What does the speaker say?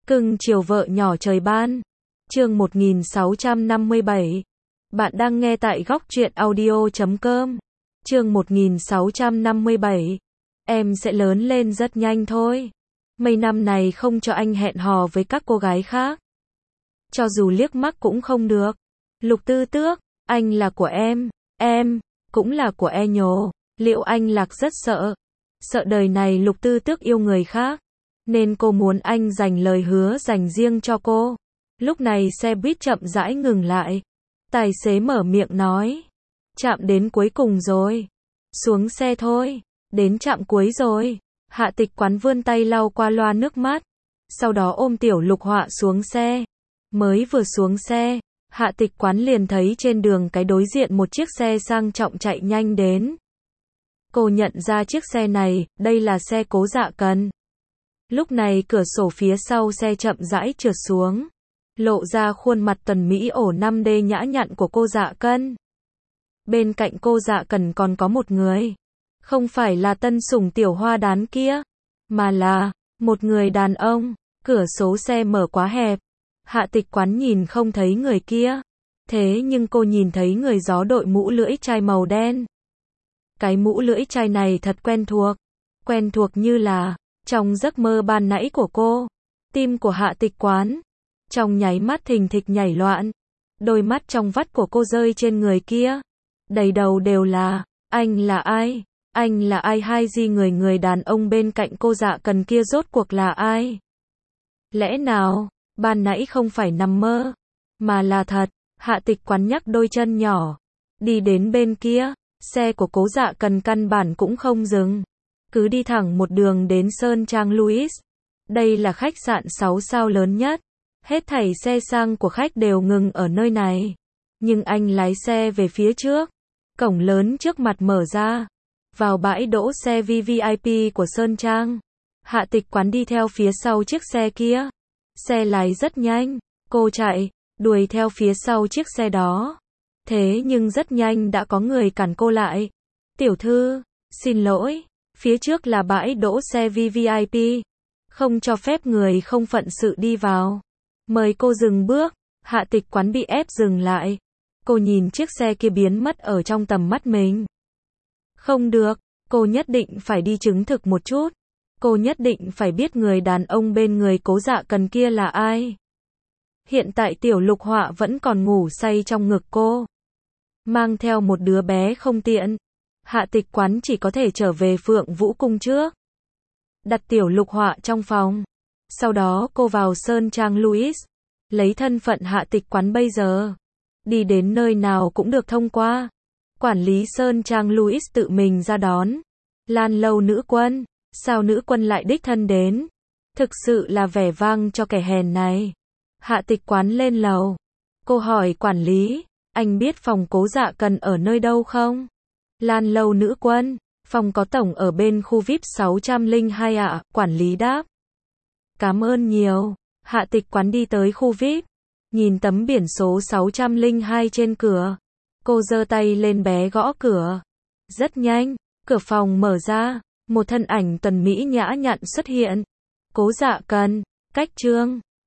Cưng chiều vợ nhỏ trời ban. Chương 1657. Bạn đang nghe tại góc truyện audio.com. Chương 1657. Em sẽ lớn lên rất nhanh thôi. Mấy năm này không cho anh hẹn hò với các cô gái khác. Cho dù liếc mắt cũng không được. Lục Tư Tước, anh là của em cũng là của e nhồ. Liệu anh Lạc rất sợ đời này Lục Tư Tước yêu người khác, nên cô muốn anh dành lời hứa dành riêng cho cô. Lúc này xe buýt chậm rãi ngừng lại. Tài xế mở miệng nói, trạm đến cuối cùng rồi. Xuống xe thôi. Đến trạm cuối rồi. Hạ Tịch Quán vươn tay lau qua loa nước mắt. Sau đó ôm Tiểu Lục Họa xuống xe. Mới vừa xuống xe, Hạ Tịch Quán liền thấy trên đường cái đối diện một chiếc xe sang trọng chạy nhanh đến. Cô nhận ra chiếc xe này, đây là xe Cố Dạ Cần. Lúc này cửa sổ phía sau xe chậm rãi trượt xuống, lộ ra khuôn mặt tuần mỹ ổ 5D nhã nhặn của cô Dạ Cần. Bên cạnh cô Dạ Cần còn có một người. Không phải là tân sủng Tiểu Hoa Đán kia, mà là một người đàn ông. Cửa số xe mở quá hẹp, Hạ Tịch Quán nhìn không thấy người kia. Thế nhưng cô nhìn thấy người gió đội mũ lưỡi chai màu đen. Cái mũ lưỡi chai này thật quen thuộc như là trong giấc mơ ban nãy của cô. Tim của Hạ Tịch Quán trong nháy mắt thình thịch nhảy loạn. Đôi mắt trong vắt của cô rơi trên người kia. Đầy đầu đều là, anh là ai? Anh là ai? Hai gì người đàn ông bên cạnh cô Dạ Cần kia rốt cuộc là ai? Lẽ nào, ban nãy không phải nằm mơ, mà là thật? Hạ Tịch Quán nhắc đôi chân nhỏ, đi đến bên kia. Xe của Cố Dạ Cần căn bản cũng không dừng, cứ đi thẳng một đường đến Sơn Trang Louis. Đây là khách sạn 6 sao lớn nhất. Hết thảy xe sang của khách đều ngừng ở nơi này. Nhưng anh lái xe về phía trước. Cổng lớn trước mặt mở ra. Vào bãi đỗ xe VVIP của Sơn Trang. Hạ Tịch Quán đi theo phía sau chiếc xe kia. Xe lái rất nhanh. Cô chạy, đuổi theo phía sau chiếc xe đó. Thế nhưng rất nhanh đã có người cản cô lại. Tiểu thư, xin lỗi, phía trước là bãi đỗ xe VVIP. Không cho phép người không phận sự đi vào. Mời cô dừng bước. Hạ Tịch Quán bị ép dừng lại. Cô nhìn chiếc xe kia biến mất ở trong tầm mắt mình. Không được, cô nhất định phải đi chứng thực một chút. Cô nhất định phải biết người đàn ông bên người Cố Dạ Cần kia là ai. Hiện tại Tiểu Lục Họa vẫn còn ngủ say trong ngực cô. Mang theo một đứa bé không tiện. Hạ Tịch Quán chỉ có thể trở về Phượng Vũ Cung trước. Đặt Tiểu Lục Họa trong phòng. Sau đó cô vào Sơn Trang Louis. Lấy thân phận Hạ Tịch Quán bây giờ, đi đến nơi nào cũng được thông qua. Quản lý Sơn Trang Louis tự mình ra đón. Lan Lâu nữ quân, sao nữ quân lại đích thân đến? Thực sự là vẻ vang cho kẻ hèn này. Hạ Tịch Quán lên lầu. Cô hỏi quản lý, anh biết phòng Cố Dạ Cần ở nơi đâu không? Lan Lâu nữ quân, phòng có tổng ở bên khu VIP 602 ạ, quản lý đáp. Cảm ơn nhiều. Hạ Tịch Quán đi tới khu VIP, nhìn tấm biển số 602 trên cửa. Cô giơ tay lên bé gõ cửa. Rất nhanh, cửa phòng mở ra, một thân ảnh tuần mỹ nhã nhặn xuất hiện. Cố Dạ Cần, cách Trương.